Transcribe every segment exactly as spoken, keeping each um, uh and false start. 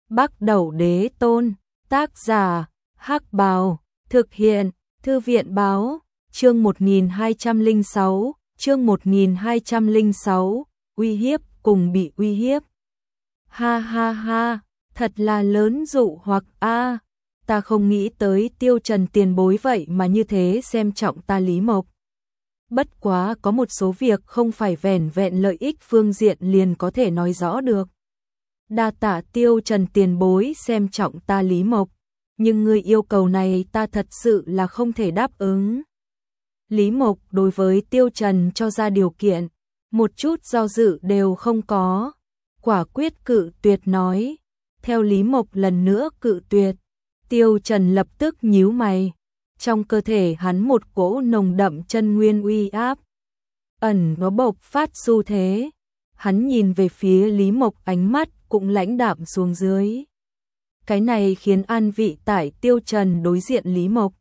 Bắc Đẩu Đế Tôn, tác giả, Hắc Bào, thực hiện, Thư viện báo, chương một nghìn hai trăm lẻ sáu, chương một nghìn hai trăm lẻ sáu, uy hiếp cùng bị uy hiếp. Ha ha ha, thật là lớn dụ hoặc a, ta không nghĩ tới Tiêu Trần tiền bối vậy mà như thế xem trọng ta Lý Mộc. Bất quá có một số việc không phải vẻn vẹn lợi ích phương diện liền có thể nói rõ được. Đa tạ Tiêu Trần tiền bối xem trọng ta Lý Mộc, nhưng người yêu cầu này ta thật sự là không thể đáp ứng. Lý Mộc đối với Tiêu Trần cho ra điều kiện, một chút do dự đều không có, quả quyết cự tuyệt nói. Theo Lý Mộc lần nữa cự tuyệt, Tiêu Trần lập tức nhíu mày, trong cơ thể hắn một cỗ nồng đậm chân nguyên uy áp, ẩn nó bộc phát xu thế. Hắn nhìn về phía Lý Mộc, ánh mắt cũng lãnh đạm xuống dưới. Cái này khiến an vị tại Tiêu Trần đối diện Lý Mộc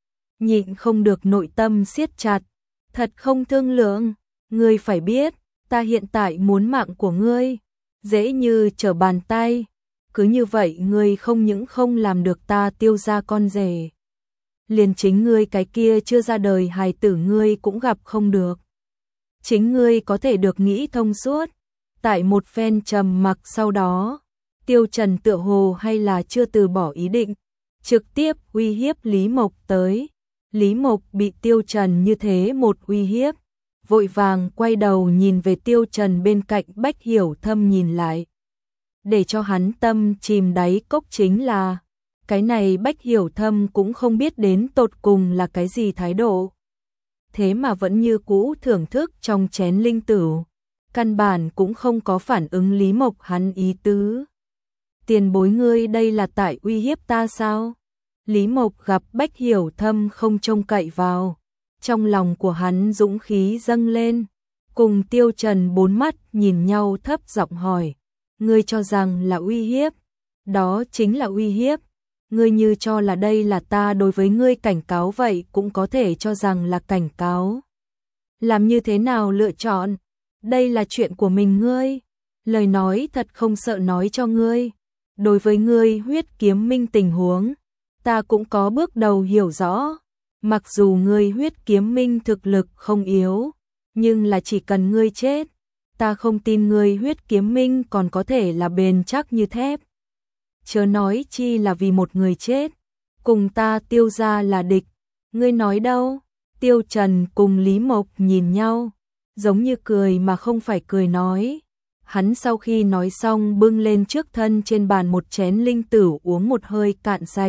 nhịn không được nội tâm siết chặt, thật không thương lượng, ngươi phải biết, ta hiện tại muốn mạng của ngươi, dễ như trở bàn tay, cứ như vậy ngươi không những không làm được ta Tiêu gia con rể, liền chính ngươi cái kia chưa ra đời hài tử ngươi cũng gặp không được. Chính ngươi có thể được nghĩ thông suốt. Tại một phen trầm mặc sau đó, Tiêu Trần tựa hồ hay là chưa từ bỏ ý định, trực tiếp uy hiếp Lý Mộc tới. Lý Mộc bị Tiêu Trần như thế một uy hiếp, vội vàng quay đầu nhìn về Tiêu Trần bên cạnh Bách Hiểu Thâm nhìn lại. Để cho hắn tâm chìm đáy cốc chính là, cái này Bách Hiểu Thâm cũng không biết đến tột cùng là cái gì thái độ. Thế mà vẫn như cũ thưởng thức trong chén linh tửu, căn bản cũng không có phản ứng Lý Mộc hắn ý tứ. Tiền bối ngươi đây là tại uy hiếp ta sao? Lý Mộc gặp Bách Hiểu Thâm không trông cậy vào, trong lòng của hắn dũng khí dâng lên, cùng Tiêu Trần bốn mắt nhìn nhau thấp giọng hỏi, ngươi cho rằng là uy hiếp? Đó chính là uy hiếp. Ngươi như cho là đây là ta đối với ngươi cảnh cáo vậy cũng có thể cho rằng là cảnh cáo. Làm như thế nào lựa chọn? Đây là chuyện của mình ngươi. Lời nói thật không sợ nói cho ngươi. Đối với ngươi huyết kiếm minh tình huống, ta cũng có bước đầu hiểu rõ. Mặc dù ngươi huyết kiếm minh thực lực không yếu, nhưng là chỉ cần ngươi chết, ta không tin ngươi huyết kiếm minh còn có thể là bền chắc như thép. Chớ nói chi là vì một người chết, cùng ta Tiêu gia là địch. Ngươi nói đâu? Tiêu Trần cùng Lý Mộc nhìn nhau, giống như cười mà không phải cười nói. Hắn sau khi nói xong bưng lên trước thân trên bàn một chén linh tửu uống một hơi cạn sạch.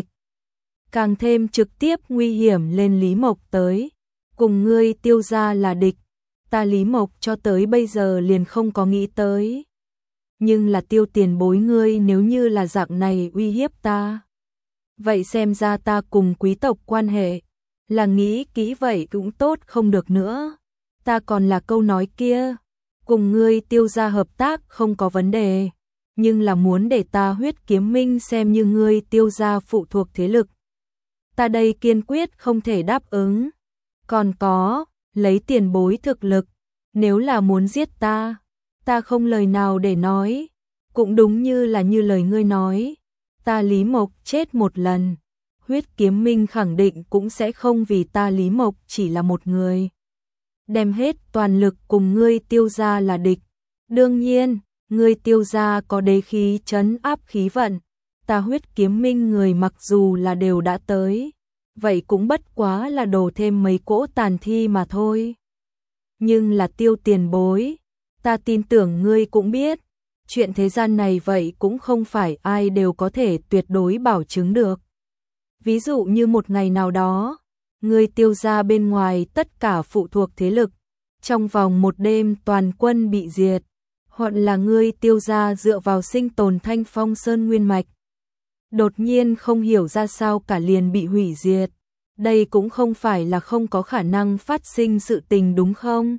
Càng thêm trực tiếp nguy hiểm lên Lý Mộc tới. Cùng ngươi Tiêu gia là địch, ta Lý Mộc cho tới bây giờ liền không có nghĩ tới. Nhưng là Tiêu tiền bối ngươi nếu như là dạng này uy hiếp ta, vậy xem ra ta cùng quý tộc quan hệ, là nghĩ kỹ vậy cũng tốt không được nữa. Ta còn là câu nói kia, cùng ngươi Tiêu gia hợp tác không có vấn đề, nhưng là muốn để ta huyết kiếm minh xem như ngươi Tiêu gia phụ thuộc thế lực, ta đây kiên quyết không thể đáp ứng. Còn có, lấy tiền bối thực lực, nếu là muốn giết ta, ta không lời nào để nói, cũng đúng như là như lời ngươi nói, ta Lý Mộc chết một lần, huyết kiếm minh khẳng định cũng sẽ không vì ta Lý Mộc chỉ là một người, đem hết toàn lực cùng ngươi Tiêu gia là địch. Đương nhiên, ngươi Tiêu gia có đế khí trấn áp khí vận, ta huyết kiếm minh người mặc dù là đều đã tới, vậy cũng bất quá là đổ thêm mấy cỗ tàn thi mà thôi. Nhưng là Tiêu tiền bối, ta tin tưởng ngươi cũng biết, chuyện thế gian này vậy cũng không phải ai đều có thể tuyệt đối bảo chứng được. Ví dụ như một ngày nào đó, ngươi Tiêu gia bên ngoài tất cả phụ thuộc thế lực, trong vòng một đêm toàn quân bị diệt, hoặc là ngươi Tiêu gia dựa vào sinh tồn Thanh Phong Sơn nguyên mạch, đột nhiên không hiểu ra sao cả liền bị hủy diệt. Đây cũng không phải là không có khả năng phát sinh sự tình đúng không?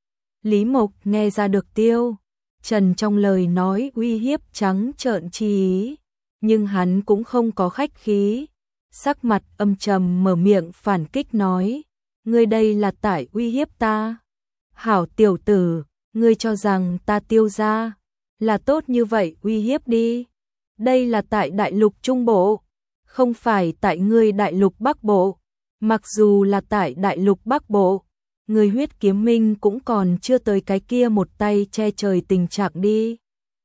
Lý Mộc nghe ra được Tiêu Trần trong lời nói uy hiếp trắng trợn chi ý, nhưng hắn cũng không có khách khí, sắc mặt âm trầm mở miệng phản kích nói, ngươi đây là tại uy hiếp ta. Hảo tiểu tử, ngươi cho rằng ta Tiêu gia là tốt như vậy uy hiếp đi. Đây là tại đại lục Trung Bộ, không phải tại ngươi đại lục Bắc Bộ. Mặc dù là tại đại lục Bắc Bộ, người huyết kiếm minh cũng còn chưa tới cái kia một tay che trời tình trạng đi.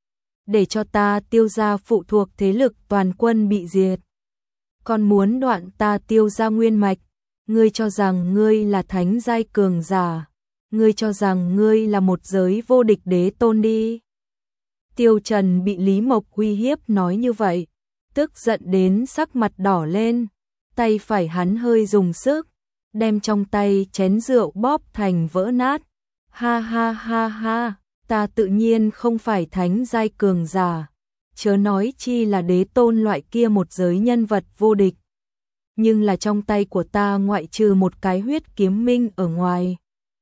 Để cho ta Tiêu gia phụ thuộc thế lực toàn quân bị diệt. Còn muốn đoạn ta Tiêu gia nguyên mạch, ngươi cho rằng ngươi là thánh giai cường giả, ngươi cho rằng ngươi là một giới vô địch đế tôn đi. Tiêu Trần bị Lý Mộc uy hiếp nói như vậy, tức giận đến sắc mặt đỏ lên, tay phải hắn hơi dùng sức, đem trong tay chén rượu bóp thành vỡ nát. Ha ha ha ha, ta tự nhiên không phải thánh giai cường giả, chớ nói chi là đế tôn loại kia một giới nhân vật vô địch. Nhưng là trong tay của ta ngoại trừ một cái huyết kiếm minh ở ngoài,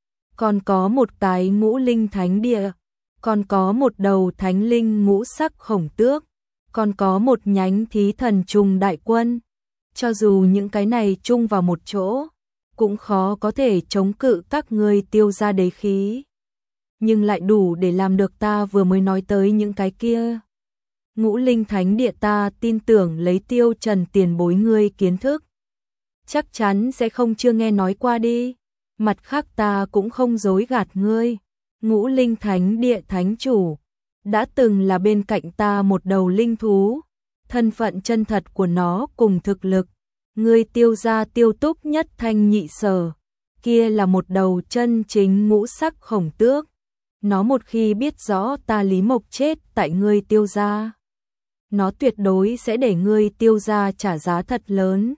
còn có một cái ngũ linh thánh địa, còn có một đầu thánh linh ngũ sắc khổng tước, còn có một nhánh thí thần trùng đại quân. Cho dù những cái này chung vào một chỗ, cũng khó có thể chống cự các ngươi Tiêu gia đế khí. Nhưng lại đủ để làm được ta vừa mới nói tới những cái kia. Ngũ linh thánh địa ta tin tưởng lấy Tiêu Trần tiền bối ngươi kiến thức, chắc chắn sẽ không chưa nghe nói qua đi. Mặt khác ta cũng không dối gạt ngươi. Ngũ linh thánh địa thánh chủ đã từng là bên cạnh ta một đầu linh thú, thân phận chân thật của nó cùng thực lực, ngươi Tiêu gia Tiêu Túc nhất thanh nhị sở, kia là một đầu chân chính ngũ sắc khổng tước. Nó một khi biết rõ ta Lý Mộc chết tại ngươi Tiêu gia, nó tuyệt đối sẽ để ngươi Tiêu gia trả giá thật lớn.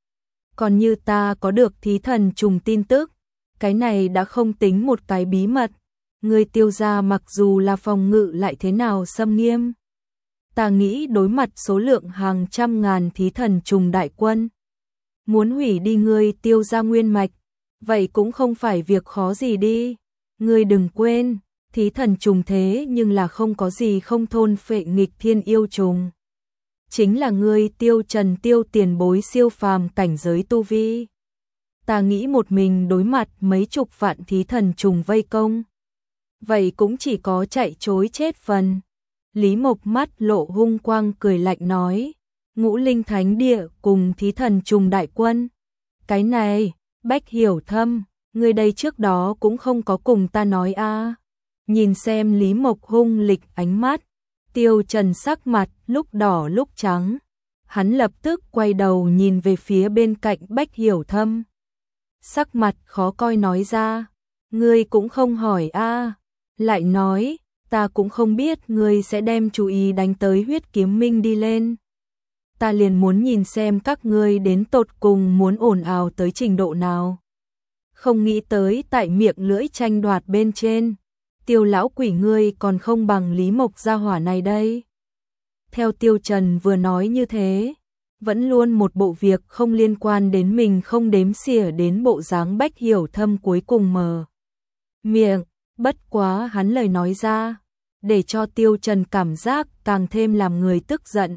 Còn như ta có được thí thần trùng tin tức, cái này đã không tính một cái bí mật. Ngươi Tiêu gia mặc dù là phòng ngự lại thế nào xâm nghiêm, ta nghĩ đối mặt số lượng hàng trăm ngàn thí thần trùng đại quân, muốn hủy đi ngươi Tiêu gia nguyên mạch, vậy cũng không phải việc khó gì đi. Ngươi đừng quên, thí thần trùng thế nhưng là không có gì không thôn phệ nghịch thiên yêu trùng. Chính là ngươi Tiêu Trần Tiêu tiền bối siêu phàm cảnh giới tu vi. Ta nghĩ một mình đối mặt mấy chục vạn thí thần trùng vây công, vậy cũng chỉ có chạy chối chết phần. Lý Mộc mắt lộ hung quang cười lạnh nói, ngũ linh thánh địa cùng thí thần trùng đại quân. Cái này, Bách Hiểu Thâm, người đây trước đó cũng không có cùng ta nói a. À. Nhìn xem Lý Mộc hung lịch ánh mắt, Tiêu Trần sắc mặt lúc đỏ lúc trắng. Hắn lập tức quay đầu nhìn về phía bên cạnh Bách Hiểu Thâm. Sắc mặt khó coi nói ra, ngươi cũng không hỏi a. À. Lại nói, ta cũng không biết ngươi sẽ đem chú ý đánh tới huyết kiếm minh đi lên. Ta liền muốn nhìn xem các ngươi đến tột cùng muốn ồn ào tới trình độ nào. Không nghĩ tới tại miệng lưỡi tranh đoạt bên trên, Tiêu lão quỷ ngươi còn không bằng Lý Mộc gia hỏa này đây. Theo Tiêu Trần vừa nói như thế, vẫn luôn một bộ việc không liên quan đến mình không đếm xỉa đến bộ dáng Bách Hiểu Thâm cuối cùng mờ miệng. Bất quá hắn lời nói ra, để cho Tiêu Trần cảm giác càng thêm làm người tức giận.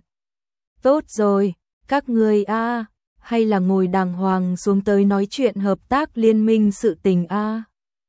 Tốt rồi, các ngươi a, à, hay là ngồi đàng hoàng xuống tới nói chuyện hợp tác liên minh sự tình a. À.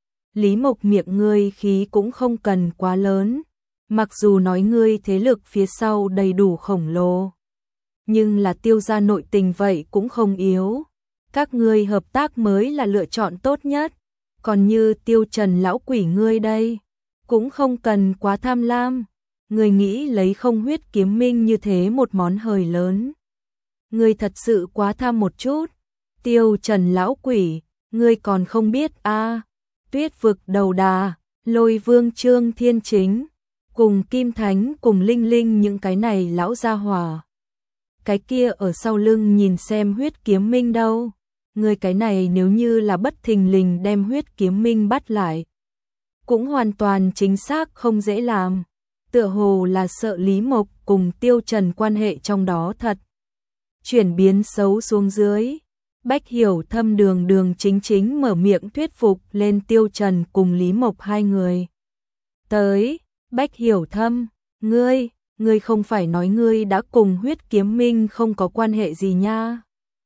Lý Mộc miệng ngươi khí cũng không cần quá lớn, mặc dù nói ngươi thế lực phía sau đầy đủ khổng lồ, nhưng là Tiêu gia nội tình vậy cũng không yếu. Các ngươi hợp tác mới là lựa chọn tốt nhất. Còn như Tiêu Trần lão quỷ ngươi đây, cũng không cần quá tham lam. Ngươi nghĩ lấy không huyết kiếm minh như thế một món hời lớn. Ngươi thật sự quá tham một chút. Tiêu Trần lão quỷ, ngươi còn không biết a? À, Tuyết vực đầu đà, Lôi Vương Trương Thiên Chính, cùng Kim Thánh cùng Linh Linh những cái này lão gia hỏa. Cái kia ở sau lưng nhìn xem huyết kiếm minh đâu. Người cái này nếu như là bất thình lình đem huyết kiếm minh bắt lại, cũng hoàn toàn chính xác không dễ làm. Tựa hồ là sợ Lý Mộc cùng Tiêu Trần quan hệ trong đó thật chuyển biến xấu xuống dưới. Bách Hiểu Thâm đường đường chính chính mở miệng thuyết phục lên Tiêu Trần cùng Lý Mộc hai người. Tới, Bách Hiểu Thâm, ngươi, ngươi không phải nói ngươi đã cùng huyết kiếm minh không có quan hệ gì nha.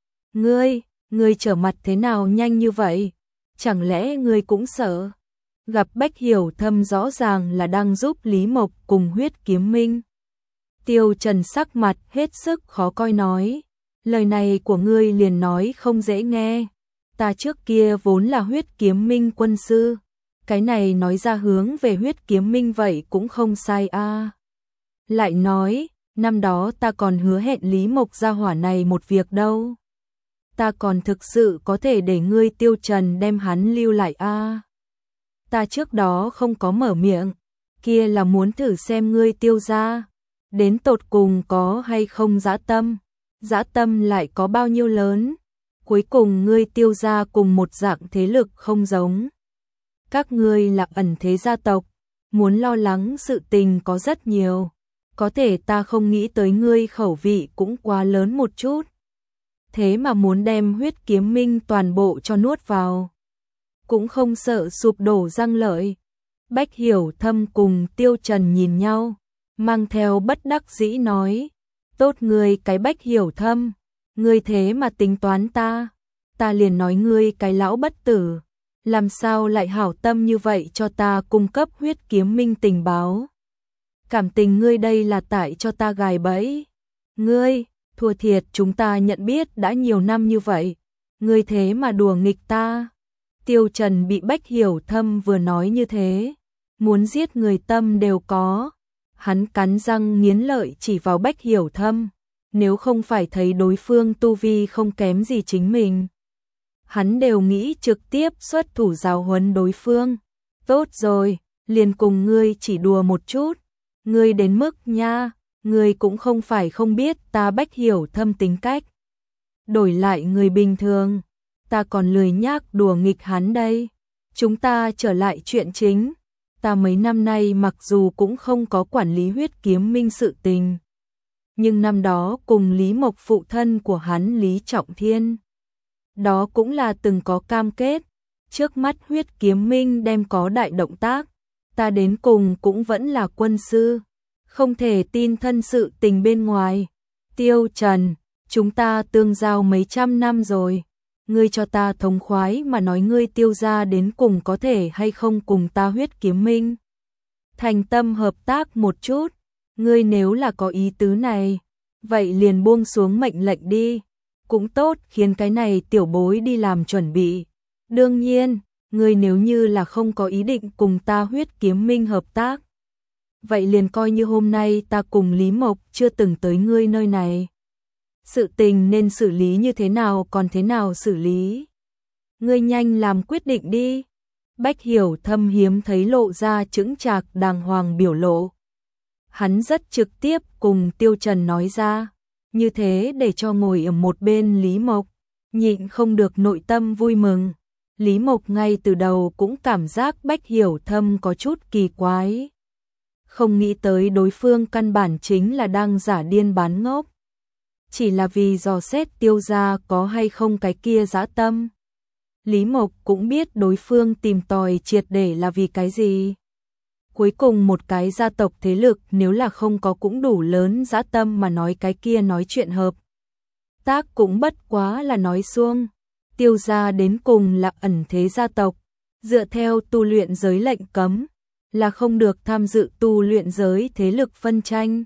Ngươi, ngươi trở mặt thế nào nhanh như vậy? Chẳng lẽ ngươi cũng sợ? Gặp Bách Hiểu Thâm rõ ràng là đang giúp Lý Mộc cùng huyết kiếm minh Tiêu Trần sắc mặt hết sức khó coi nói, lời này của ngươi liền nói không dễ nghe, ta trước kia vốn là huyết kiếm minh quân sư, cái này nói ra hướng về huyết kiếm minh vậy cũng không sai a. À. Lại nói, năm đó ta còn hứa hẹn Lý Mộc gia hỏa này một việc đâu. Ta còn thực sự có thể để ngươi Tiêu Trần đem hắn lưu lại a. À. Ta trước đó không có mở miệng, kia là muốn thử xem ngươi Tiêu gia đến tột cùng có hay không dã tâm, dã tâm lại có bao nhiêu lớn. Cuối cùng ngươi Tiêu gia cùng một dạng thế lực không giống. Các ngươi là ẩn thế gia tộc, muốn lo lắng sự tình có rất nhiều. Có thể ta không nghĩ tới ngươi khẩu vị cũng quá lớn một chút. Thế mà muốn đem huyết kiếm minh toàn bộ cho nuốt vào. Cũng không sợ sụp đổ răng lợi. Bách Hiểu Thâm cùng Tiêu Trần nhìn nhau, mang theo bất đắc dĩ nói, tốt ngươi cái Bách Hiểu Thâm, ngươi thế mà tính toán ta, ta liền nói ngươi cái lão bất tử, làm sao lại hảo tâm như vậy cho ta cung cấp huyết kiếm minh tình báo. Cảm tình ngươi đây là tại cho ta gài bẫy. Ngươi, thua thiệt chúng ta nhận biết đã nhiều năm như vậy, ngươi thế mà đùa nghịch ta. Tiêu Trần bị Bách Hiểu Thâm vừa nói như thế, muốn giết người tâm đều có. Hắn cắn răng nghiến lợi chỉ vào Bách Hiểu Thâm, nếu không phải thấy đối phương tu vi không kém gì chính mình, hắn đều nghĩ trực tiếp xuất thủ giáo huấn đối phương. Tốt rồi, liền cùng ngươi chỉ đùa một chút, ngươi đến mức nha, ngươi cũng không phải không biết ta Bách Hiểu Thâm tính cách. Đổi lại người bình thường, ta còn lười nhác đùa nghịch hắn đây. Chúng ta trở lại chuyện chính. Ta mấy năm nay mặc dù cũng không có quản lý huyết kiếm minh sự tình, nhưng năm đó cùng Lý Mộc phụ thân của hắn Lý Trọng Thiên, đó cũng là từng có cam kết. Trước mắt huyết kiếm minh đem có đại động tác, ta đến cùng cũng vẫn là quân sư, không thể tin thân sự tình bên ngoài. Tiêu Trần, chúng ta tương giao mấy trăm năm rồi, ngươi cho ta thống khoái mà nói ngươi Tiêu gia đến cùng có thể hay không cùng ta huyết kiếm minh thành tâm hợp tác một chút. Ngươi nếu là có ý tứ này, vậy liền buông xuống mệnh lệnh đi, cũng tốt khiến cái này tiểu bối đi làm chuẩn bị. Đương nhiên, ngươi nếu như là không có ý định cùng ta huyết kiếm minh hợp tác, vậy liền coi như hôm nay ta cùng Lý Mộc chưa từng tới ngươi nơi này. Sự tình nên xử lý như thế nào còn thế nào xử lý. Ngươi nhanh làm quyết định đi. Bách Hiểu Thâm hiếm thấy lộ ra chững chạc đàng hoàng biểu lộ. Hắn rất trực tiếp cùng Tiêu Trần nói ra, như thế để cho ngồi ở một bên Lý Mộc nhịn không được nội tâm vui mừng. Lý Mộc ngay từ đầu cũng cảm giác Bách Hiểu Thâm có chút kỳ quái, không nghĩ tới đối phương căn bản chính là đang giả điên bán ngốc, chỉ là vì dò xét Tiêu gia có hay không cái kia dã tâm. Lý Mộc cũng biết đối phương tìm tòi triệt để là vì cái gì. Cuối cùng một cái gia tộc thế lực nếu là không có cũng đủ lớn dã tâm mà nói cái kia nói chuyện hợp tác cũng bất quá là nói suông. Tiêu gia đến cùng là ẩn thế gia tộc, dựa theo tu luyện giới lệnh cấm, là không được tham dự tu luyện giới thế lực phân tranh.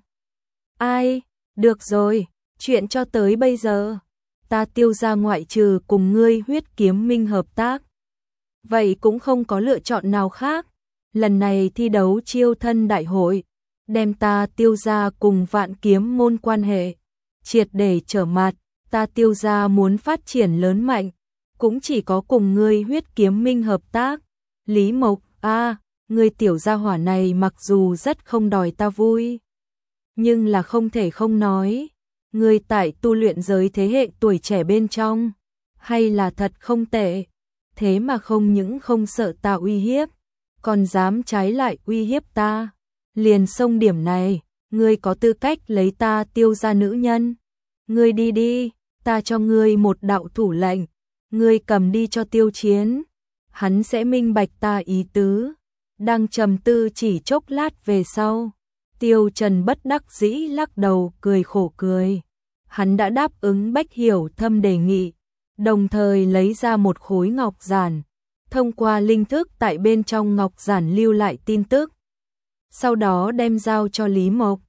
Ai, được rồi, chuyện cho tới bây giờ, ta Tiêu gia ngoại trừ cùng ngươi huyết kiếm minh hợp tác, vậy cũng không có lựa chọn nào khác. Lần này thi đấu chiêu thân đại hội, đem ta Tiêu gia cùng Vạn Kiếm môn quan hệ triệt để trở mặt, ta Tiêu gia muốn phát triển lớn mạnh, cũng chỉ có cùng ngươi huyết kiếm minh hợp tác. Lý Mộc, a, à, ngươi tiểu gia hỏa này mặc dù rất không đòi ta vui, nhưng là không thể không nói, ngươi tại tu luyện giới thế hệ tuổi trẻ bên trong, hay là thật không tệ, thế mà không những không sợ ta uy hiếp, còn dám trái lại uy hiếp ta. Liền xông điểm này, ngươi có tư cách lấy ta Tiêu gia nữ nhân. Ngươi đi đi, ta cho ngươi một đạo thủ lệnh, ngươi cầm đi cho Tiêu Chiến, hắn sẽ minh bạch ta ý tứ. Đang trầm tư chỉ chốc lát về sau, Tiêu Trần bất đắc dĩ lắc đầu cười khổ cười. Hắn đã đáp ứng Bách Hiểu Thâm đề nghị, đồng thời lấy ra một khối ngọc giản, thông qua linh thức tại bên trong ngọc giản lưu lại tin tức, sau đó đem giao cho Lý Mộc.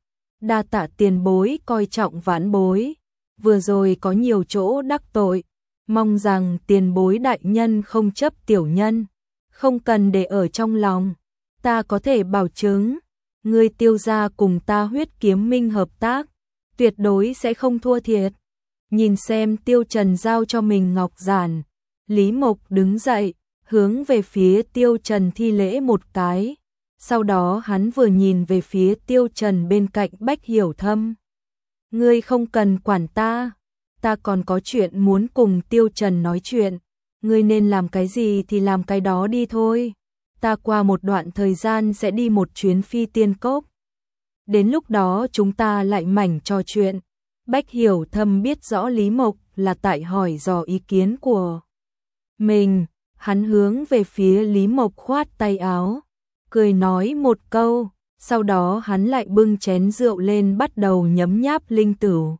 Đa tạ tiền bối coi trọng vãn bối, vừa rồi có nhiều chỗ đắc tội, mong rằng tiền bối đại nhân không chấp tiểu nhân, không cần để ở trong lòng, ta có thể bảo chứng, ngươi Tiêu gia cùng ta Huyết Kiếm Minh hợp tác, tuyệt đối sẽ không thua thiệt. Nhìn xem Tiêu Trần giao cho mình ngọc giản, Lý Mộc đứng dậy, hướng về phía Tiêu Trần thi lễ một cái. Sau đó hắn vừa nhìn về phía Tiêu Trần bên cạnh Bách Hiểu Thâm. Ngươi không cần quản ta, ta còn có chuyện muốn cùng Tiêu Trần nói chuyện, ngươi nên làm cái gì thì làm cái đó đi thôi. Ta qua một đoạn thời gian sẽ đi một chuyến Phi Tiên Cốc. Đến lúc đó chúng ta lại mảnh trò chuyện. Bách Hiểu Thâm biết rõ Lý Mộc là tại hỏi dò ý kiến của mình, hắn hướng về phía Lý Mộc khoát tay áo, cười nói một câu, sau đó hắn lại bưng chén rượu lên bắt đầu nhấm nháp linh tửu.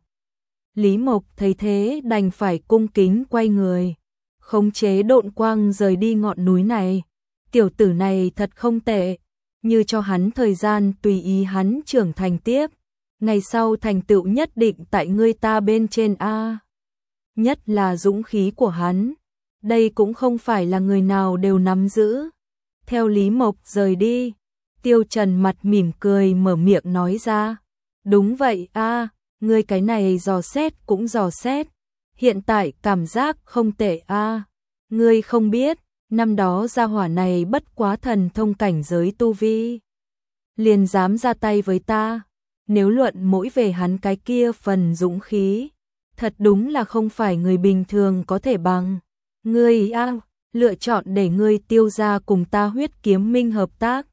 Lý Mộc thấy thế đành phải cung kính quay người, khống chế độn quang rời đi ngọn núi này. Tiểu tử này thật không tệ, như cho hắn thời gian tùy ý hắn trưởng thành tiếp, ngày sau thành tựu nhất định tại ngươi ta bên trên a. Nhất là dũng khí của hắn, đây cũng không phải là người nào đều nắm giữ. Theo Lý Mộc rời đi, Tiêu Trần mặt mỉm cười mở miệng nói ra, đúng vậy a, ngươi cái này dò xét cũng dò xét, hiện tại cảm giác không tệ a. Ngươi không biết, năm đó gia hỏa này bất quá thần thông cảnh giới tu vi, liền dám ra tay với ta, nếu luận mỗi về hắn cái kia phần dũng khí, thật đúng là không phải người bình thường có thể bằng. Ngươi a, lựa chọn để ngươi Tiêu gia cùng ta Huyết Kiếm Minh hợp tác.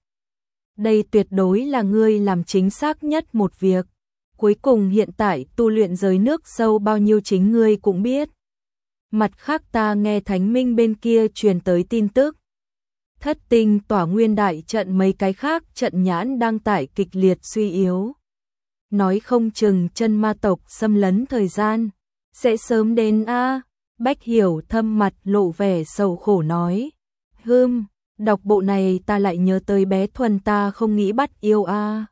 Đây tuyệt đối là ngươi làm chính xác nhất một việc. Cuối cùng hiện tại tu luyện giới nước sâu bao nhiêu chính ngươi cũng biết. Mặt khác ta nghe Thánh Minh bên kia truyền tới tin tức. Thất Tinh Tỏa Nguyên đại trận mấy cái khác trận nhãn đang tại kịch liệt suy yếu. Nói không chừng chân ma tộc xâm lấn thời gian, sẽ sớm đến a. Bách Hiểu Thâm mặt lộ vẻ sầu khổ nói. Hừm, đọc bộ này ta lại nhớ tới bé Thuần ta không nghĩ bắt yêu a.